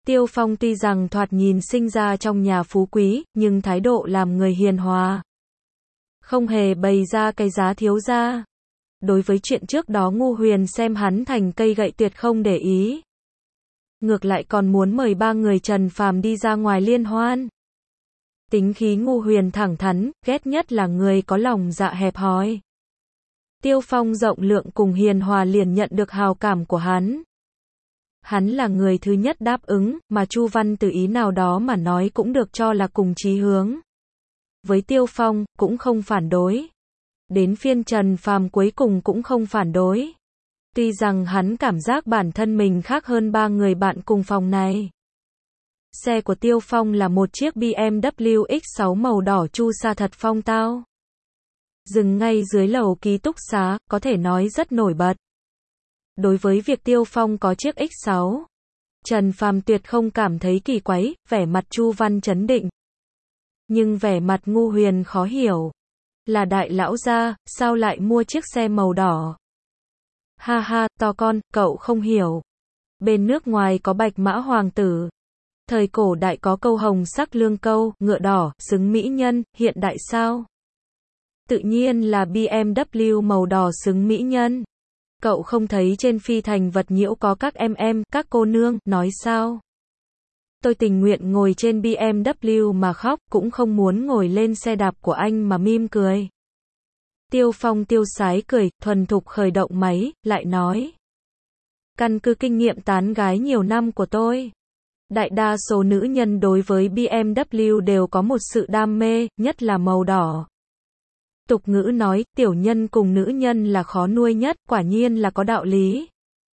Tiêu Phong tuy rằng thoạt nhìn sinh ra trong nhà phú quý, nhưng thái độ làm người hiền hòa. Không hề bày ra cái giá thiếu gia. Đối với chuyện trước đó Ngu Huyền xem hắn thành cây gậy tuyệt không để ý. Ngược lại còn muốn mời ba người Trần Phàm đi ra ngoài liên hoan. Tính khí Ngu Huyền thẳng thắn, ghét nhất là người có lòng dạ hẹp hòi. Tiêu Phong rộng lượng cùng hiền hòa liền nhận được hào cảm của hắn. Hắn là người thứ nhất đáp ứng, mà Chu Văn từ ý nào đó mà nói cũng được cho là cùng chí hướng. Với Tiêu Phong, cũng không phản đối. Đến phiên Trần Phàm cuối cùng cũng không phản đối. Tuy rằng hắn cảm giác bản thân mình khác hơn ba người bạn cùng phòng này. Xe của Tiêu Phong là một chiếc BMW X6 màu đỏ chu sa thật phong tao. Dừng ngay dưới lầu ký túc xá, có thể nói rất nổi bật. Đối với việc Tiêu Phong có chiếc X6, Trần Phàm tuyệt không cảm thấy kỳ quái, vẻ mặt Chu Văn trấn định. Nhưng vẻ mặt Ngu Huyền khó hiểu. Là đại lão gia, sao lại mua chiếc xe màu đỏ? Ha ha, to con, cậu không hiểu. Bên nước ngoài có bạch mã hoàng tử. Thời cổ đại có câu hồng sắc lương câu, ngựa đỏ, xứng mỹ nhân, hiện đại sao? Tự nhiên là BMW màu đỏ xứng mỹ nhân. Cậu không thấy trên phi thành vật nhiễu có các em, các cô nương, nói sao? Tôi tình nguyện ngồi trên BMW mà khóc, cũng không muốn ngồi lên xe đạp của anh mà mỉm cười. Tiêu Phong tiêu sái cười, thuần thục khởi động máy, lại nói. Căn cứ kinh nghiệm tán gái nhiều năm của tôi. Đại đa số nữ nhân đối với BMW đều có một sự đam mê, nhất là màu đỏ. Tục ngữ nói, tiểu nhân cùng nữ nhân là khó nuôi nhất, quả nhiên là có đạo lý.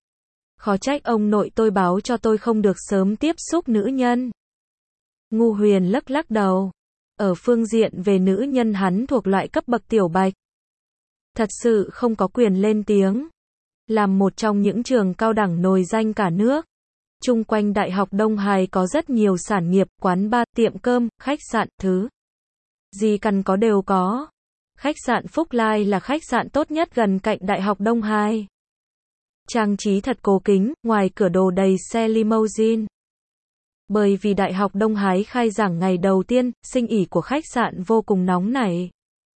Khó trách ông nội tôi báo cho tôi không được sớm tiếp xúc nữ nhân. Ngu Huyền lắc lắc đầu. Ở phương diện về nữ nhân hắn thuộc loại cấp bậc tiểu bạch. Thật sự không có quyền lên tiếng. Làm một trong những trường cao đẳng nổi danh cả nước. Chung quanh Đại học Đông Hải có rất nhiều sản nghiệp, quán bar, tiệm cơm, khách sạn, thứ gì cần có đều có. Khách sạn Phúc Lai là khách sạn tốt nhất gần cạnh Đại học Đông Hải. Trang trí thật cổ kính, ngoài cửa đồ đầy xe limousine. Bởi vì Đại học Đông Hải khai giảng ngày đầu tiên, sinh ỉ của khách sạn vô cùng nóng nảy.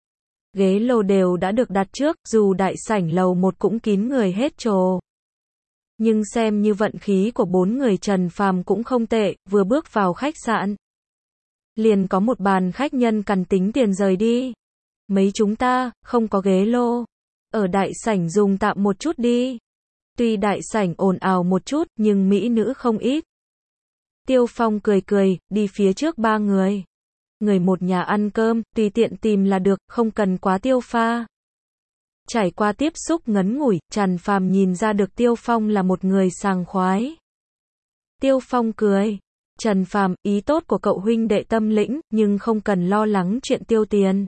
Ghế lô đều đã được đặt trước, dù đại sảnh lầu 1 cũng kín người hết trồ. Nhưng xem như vận khí của 4 người Trần Phàm cũng không tệ, vừa bước vào khách sạn. Liền có một bàn khách nhân cần tính tiền rời đi. Mấy chúng ta, không có ghế lô. Ở đại sảnh dùng tạm một chút đi. Tuy đại sảnh ồn ào một chút, nhưng mỹ nữ không ít. Tiêu Phong cười cười, đi phía trước ba người. Người một nhà ăn cơm, tùy tiện tìm là được, không cần quá tiêu pha. Trải qua tiếp xúc ngắn ngủi, Trần Phàm nhìn ra được Tiêu Phong là một người sảng khoái. Tiêu Phong cười. Trần Phàm, ý tốt của cậu huynh đệ tâm lĩnh, nhưng không cần lo lắng chuyện tiêu tiền.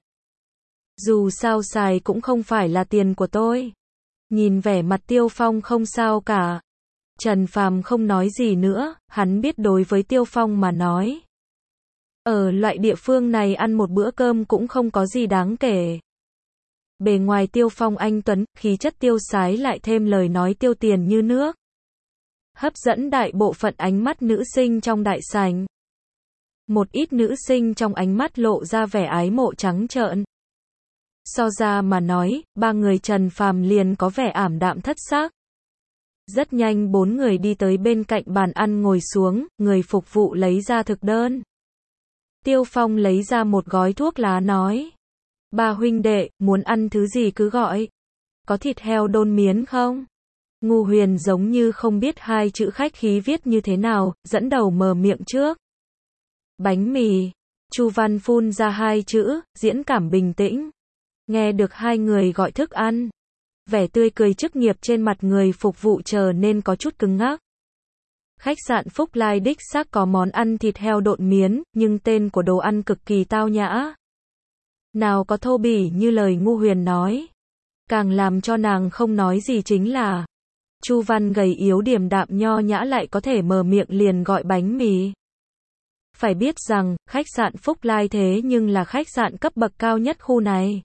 Dù sao xài cũng không phải là tiền của tôi. Nhìn vẻ mặt Tiêu Phong không sao cả. Trần Phàm không nói gì nữa, hắn biết đối với Tiêu Phong mà nói. Ở loại địa phương này ăn một bữa cơm cũng không có gì đáng kể. Bề ngoài Tiêu Phong anh tuấn, khí chất tiêu sái lại thêm lời nói tiêu tiền như nước. Hấp dẫn đại bộ phận ánh mắt nữ sinh trong đại sảnh. Một ít nữ sinh trong ánh mắt lộ ra vẻ ái mộ trắng trợn. So ra mà nói, ba người Trần Phàm liền có vẻ ảm đạm thất sắc. Rất nhanh 4 người đi tới bên cạnh bàn ăn ngồi xuống, người phục vụ lấy ra thực đơn. Tiêu Phong lấy ra một gói thuốc lá nói. Ba huynh đệ, muốn ăn thứ gì cứ gọi. Có thịt heo đôn miến không? Ngu Huyền giống như không biết hai chữ khách khí viết như thế nào, dẫn đầu mở miệng trước. Bánh mì. Chu Văn phun ra hai chữ, diễn cảm bình tĩnh. Nghe được hai người gọi thức ăn. Vẻ tươi cười chức nghiệp trên mặt người phục vụ trở nên có chút cứng ngắc. Khách sạn Phúc Lai đích xác có món ăn thịt heo độn miến, nhưng tên của đồ ăn cực kỳ tao nhã. Nào có thô bỉ như lời Ngu Huyền nói. Càng làm cho nàng không nói gì chính là Chu Văn gầy yếu điềm đạm nho nhã lại có thể mở miệng liền gọi bánh mì. Phải biết rằng, khách sạn Phúc Lai thế nhưng là khách sạn cấp bậc cao nhất khu này.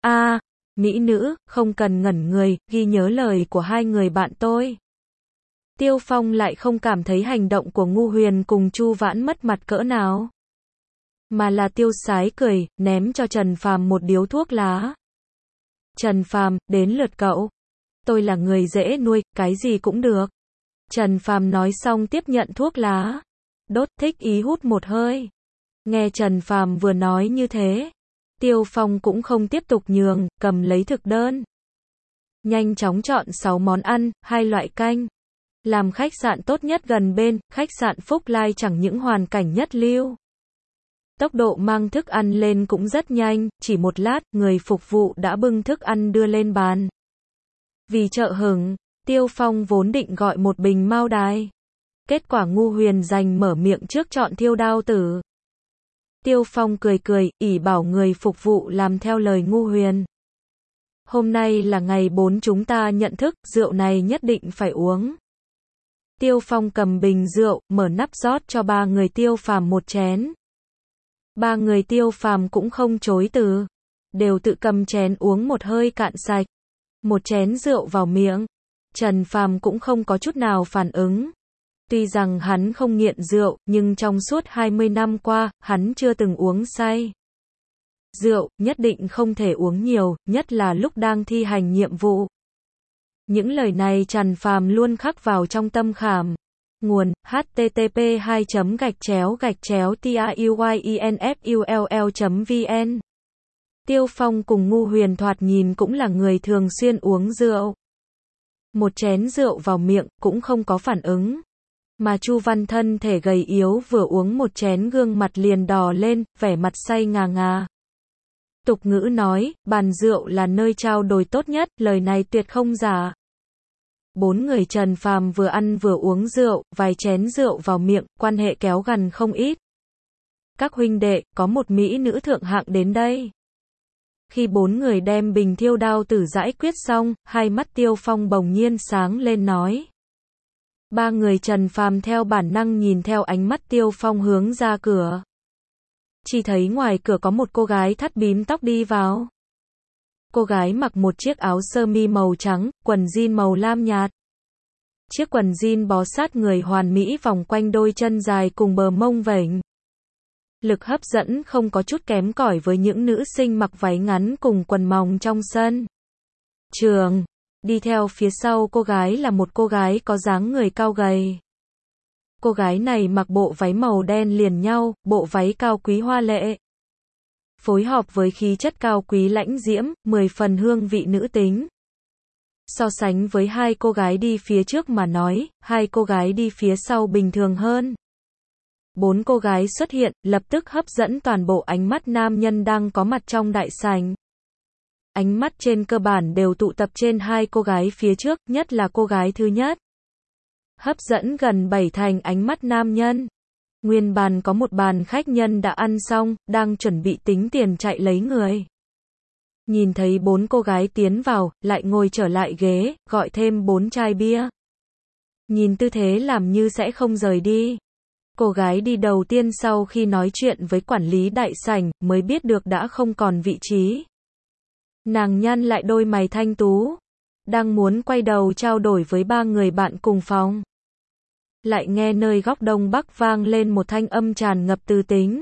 Mỹ nữ, không cần ngẩn người, ghi nhớ lời của hai người bạn tôi. Tiêu Phong lại không cảm thấy hành động của Ngu Huyền cùng Chu Vãn mất mặt cỡ nào. Mà là tiêu sái cười, ném cho Trần Phàm một điếu thuốc lá. Trần Phàm, đến lượt cậu. Tôi là người dễ nuôi, cái gì cũng được. Trần Phàm nói xong tiếp nhận thuốc lá. Đốt thích ý hút một hơi. Nghe Trần Phàm vừa nói như thế. Tiêu Phong cũng không tiếp tục nhường, cầm lấy thực đơn. Nhanh chóng chọn 6 món ăn, 2 loại canh. Làm khách sạn tốt nhất gần bên, khách sạn Phúc Lai chẳng những hoàn cảnh nhất lưu. Tốc độ mang thức ăn lên cũng rất nhanh, chỉ một lát, người phục vụ đã bưng thức ăn đưa lên bàn. Vì chợ hứng, Tiêu Phong vốn định gọi một bình Mao Đài. Kết quả Ngu Huyền giành mở miệng trước chọn Thiêu Đao Tử. Tiêu Phong cười cười, ỷ bảo người phục vụ làm theo lời Ngu Huyền. Hôm nay là ngày 4 chúng ta nhận thức, rượu này nhất định phải uống. Tiêu Phong cầm bình rượu, mở nắp rót cho 3 người Tiêu Phàm một chén. 3 người Tiêu Phàm cũng không chối từ, đều tự cầm chén uống một hơi cạn sạch. Một chén rượu vào miệng, Trần Phàm cũng không có chút nào phản ứng. Tuy rằng hắn không nghiện rượu, nhưng trong suốt 20 năm qua, hắn chưa từng uống say. Rượu, nhất định không thể uống nhiều, nhất là lúc đang thi hành nhiệm vụ. Những lời này Trần Phàm luôn khắc vào trong tâm khảm. Nguồn: http://tauyenfull.vn. Tiêu Phong cùng Ngu Huyền thoạt nhìn cũng là người thường xuyên uống rượu. Một chén rượu vào miệng, cũng không có phản ứng. Mà Chu Văn thân thể gầy yếu vừa uống một chén gương mặt liền đỏ lên, vẻ mặt say ngà ngà. Tục ngữ nói, bàn rượu là nơi trao đổi tốt nhất, lời này tuyệt không giả. 4 người Trần Phàm vừa ăn vừa uống rượu, vài chén rượu vào miệng, quan hệ kéo gần không ít. Các huynh đệ, có một mỹ nữ thượng hạng đến đây. Khi 4 người đem bình Thiêu Đao Tử giải quyết xong, hai mắt Tiêu Phong bỗng nhiên sáng lên nói. 3 người Trần Phàm theo bản năng nhìn theo ánh mắt Tiêu Phong hướng ra cửa. Chỉ thấy ngoài cửa có một cô gái thắt bím tóc đi vào. Cô gái mặc một chiếc áo sơ mi màu trắng, quần jean màu lam nhạt. Chiếc quần jean bó sát người hoàn mỹ vòng quanh đôi chân dài cùng bờ mông vểnh. Lực hấp dẫn không có chút kém cỏi với những nữ sinh mặc váy ngắn cùng quần mỏng trong sân trường. Đi theo phía sau cô gái là một cô gái có dáng người cao gầy. Cô gái này mặc bộ váy màu đen liền nhau, bộ váy cao quý hoa lệ. Phối hợp với khí chất cao quý lãnh diễm, 10 phần hương vị nữ tính. So sánh với hai cô gái đi phía trước mà nói, hai cô gái đi phía sau bình thường hơn. 4 cô gái xuất hiện, lập tức hấp dẫn toàn bộ ánh mắt nam nhân đang có mặt trong đại sảnh. Ánh mắt trên cơ bản đều tụ tập trên hai cô gái phía trước, nhất là cô gái thứ nhất. Hấp dẫn gần 7 thành ánh mắt nam nhân. Nguyên bàn có một bàn khách nhân đã ăn xong, đang chuẩn bị tính tiền chạy lấy người. Nhìn thấy 4 cô gái tiến vào, lại ngồi trở lại ghế, gọi thêm 4 chai bia. Nhìn tư thế làm như sẽ không rời đi. Cô gái đi đầu tiên sau khi nói chuyện với quản lý đại sảnh, mới biết được đã không còn vị trí. Nàng nhăn lại đôi mày thanh tú. Đang muốn quay đầu trao đổi với 3 người bạn cùng phòng. Lại nghe nơi góc đông bắc vang lên một thanh âm tràn ngập tư tính.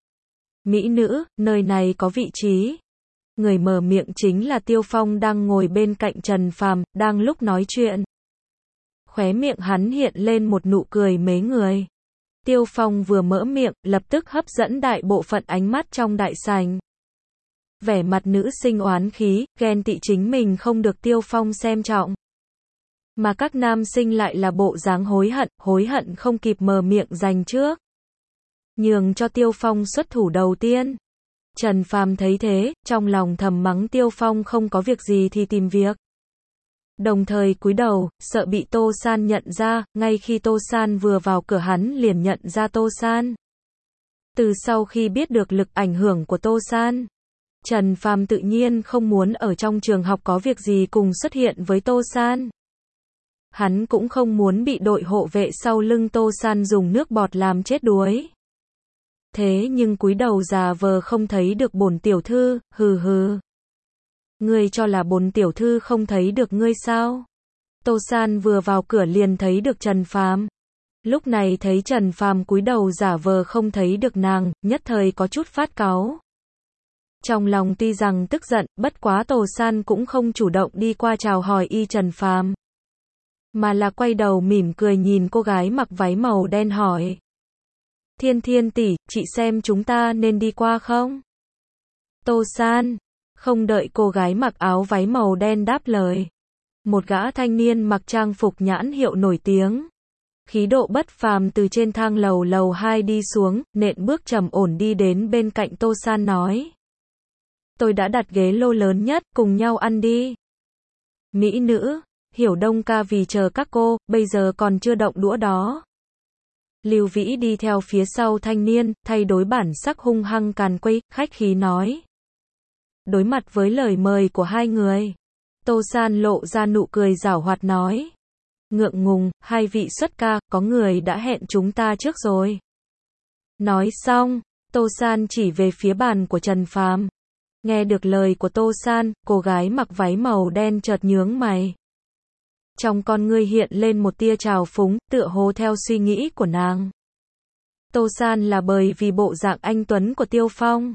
Mỹ nữ, nơi này có vị trí. Người mở miệng chính là Tiêu Phong đang ngồi bên cạnh Trần Phàm, đang lúc nói chuyện. Khóe miệng hắn hiện lên một nụ cười mế người. Tiêu Phong vừa mở miệng, lập tức hấp dẫn đại bộ phận ánh mắt trong đại sảnh. Vẻ mặt nữ sinh oán khí, ghen tị chính mình không được Tiêu Phong xem trọng. Mà các nam sinh lại là bộ dáng hối hận không kịp mở miệng giành trước. Nhường cho Tiêu Phong xuất thủ đầu tiên. Trần Phàm thấy thế, trong lòng thầm mắng Tiêu Phong không có việc gì thì tìm việc. Đồng thời cúi đầu, sợ bị Tô San nhận ra, ngay khi Tô San vừa vào cửa hắn liền nhận ra Tô San. Từ sau khi biết được lực ảnh hưởng của Tô San, Trần Phàm tự nhiên không muốn ở trong trường học có việc gì cùng xuất hiện với Tô San. Hắn cũng không muốn bị đội hộ vệ sau lưng Tô San dùng nước bọt làm chết đuối. Thế nhưng cúi đầu già vờ không thấy được bổn tiểu thư, hừ hừ. Ngươi cho là bổn tiểu thư không thấy được ngươi sao? Tô San vừa vào cửa liền thấy được Trần Phàm. Lúc này thấy Trần Phàm cúi đầu giả vờ không thấy được nàng, nhất thời có chút phát cáu. Trong lòng tuy rằng tức giận, bất quá Tô San cũng không chủ động đi qua chào hỏi y Trần Phàm, mà là quay đầu mỉm cười nhìn cô gái mặc váy màu đen hỏi. Thiên Thiên tỷ, chị xem chúng ta nên đi qua không? Tô San, không đợi cô gái mặc áo váy màu đen đáp lời. Một gã thanh niên mặc trang phục nhãn hiệu nổi tiếng, khí độ bất phàm từ trên thang lầu 2 đi xuống, nện bước trầm ổn đi đến bên cạnh Tô San nói. Tôi đã đặt ghế lô lớn nhất, cùng nhau ăn đi. Mỹ nữ, Hiểu Đông ca vì chờ các cô, bây giờ còn chưa động đũa đó. Lưu Vĩ đi theo phía sau thanh niên, thay đổi bản sắc hung hăng càn quấy, khách khí nói. Đối mặt với lời mời của hai người, Tô San lộ ra nụ cười giảo hoạt nói. Ngượng ngùng, hai vị xuất ca, có người đã hẹn chúng ta trước rồi. Nói xong, Tô San chỉ về phía bàn của Trần Phàm. Nghe được lời của Tô San, cô gái mặc váy màu đen chợt nhướng mày. Trong con ngươi hiện lên một tia trào phúng, tựa hồ theo suy nghĩ của nàng. Tô San là bởi vì bộ dạng anh tuấn của Tiêu Phong,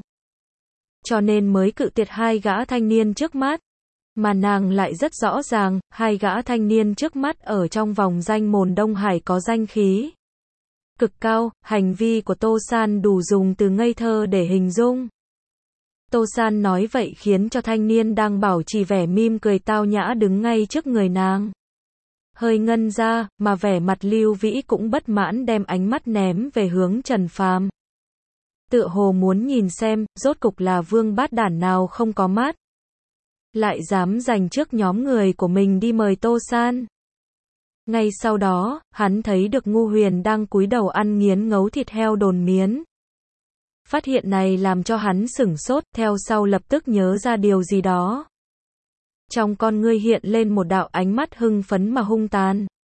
cho nên mới cự tuyệt hai gã thanh niên trước mắt. Mà nàng lại rất rõ ràng, hai gã thanh niên trước mắt ở trong vòng danh môn Đông Hải có danh khí cực cao, hành vi của Tô San đủ dùng từ ngây thơ để hình dung. Tô San nói vậy khiến cho thanh niên đang bảo trì vẻ mỉm cười tao nhã đứng ngay trước người nàng hơi ngân ra, mà vẻ mặt Lưu Vĩ cũng bất mãn đem ánh mắt ném về hướng Trần Phàm. Tựa hồ muốn nhìn xem, rốt cục là vương bát đản nào không có mắt, lại dám giành trước nhóm người của mình đi mời Tô San. Ngay sau đó, hắn thấy được Ngu Huyền đang cúi đầu ăn nghiến ngấu thịt heo đồn miến. Phát hiện này làm cho hắn sửng sốt, theo sau lập tức nhớ ra điều gì đó. Trong con ngươi hiện lên một đạo ánh mắt hưng phấn mà hung tàn.